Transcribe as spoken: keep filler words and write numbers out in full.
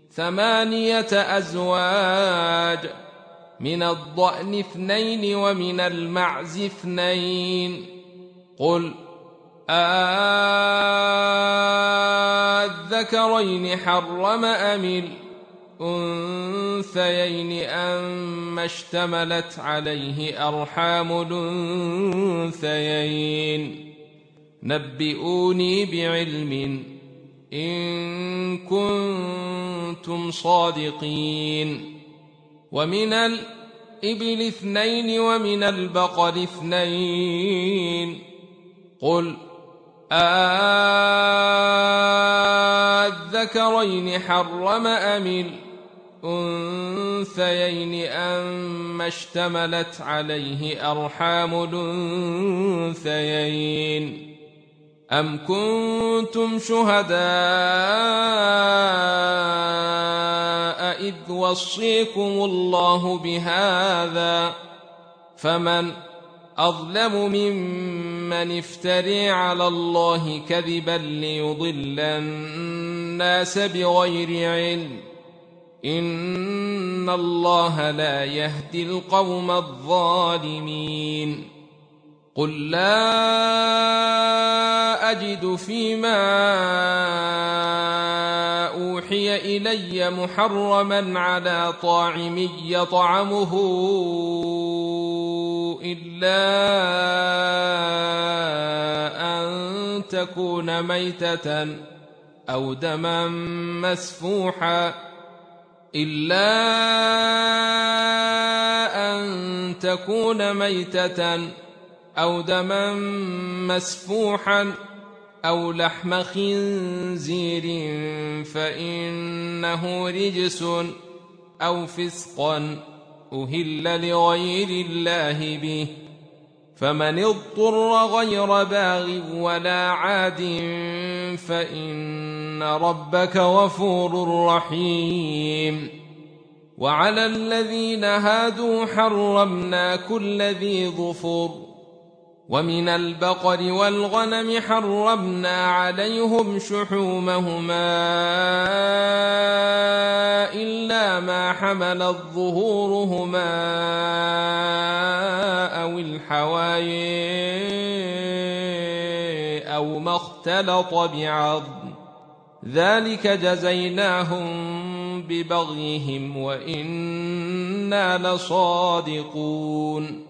ثمانية أزواج، من الضأن اثنين ومن المعز اثنين. قل أذكرين حرم أم الأنثيين أما اشتملت عليه أرحام الأنثيين؟ نبئوني بعلم إن كنتم صادقين. ومن الإبل اثنين ومن البقر اثنين. قل أذكرين حرم أم الأنثيين أما اشتملت عليه أرحام الأنثيين؟ أم كنتم شهداء إذ وصيكم الله بهذا؟ فمن أظلم ممن افتري على الله كذبا ليضل الناس بغير علم. إن الله لا يهدي القوم الظالمين. قل لا أجد فيما أوحي إلي محرما على طاعم يطعمه إلا أن تكون ميتة أو دما مسفوحا إلا أن تكون ميتة أو دما مسفوحا أو لحم خنزير فإنه رجس أو فسقا أهل لغير الله به. فمن اضطر غير باغ ولا عاد فإن ربك غفور رحيم. وعلى الذين هادوا حرمنا كل ذي ظفر، ومن البقر والغنم حرمنا عليهم شحومهما إلا ما حملت ظهورهما أو الحوايا أو ما اختلط بعظم، ذلك جزيناهم ببغيهم وإنا لصادقون.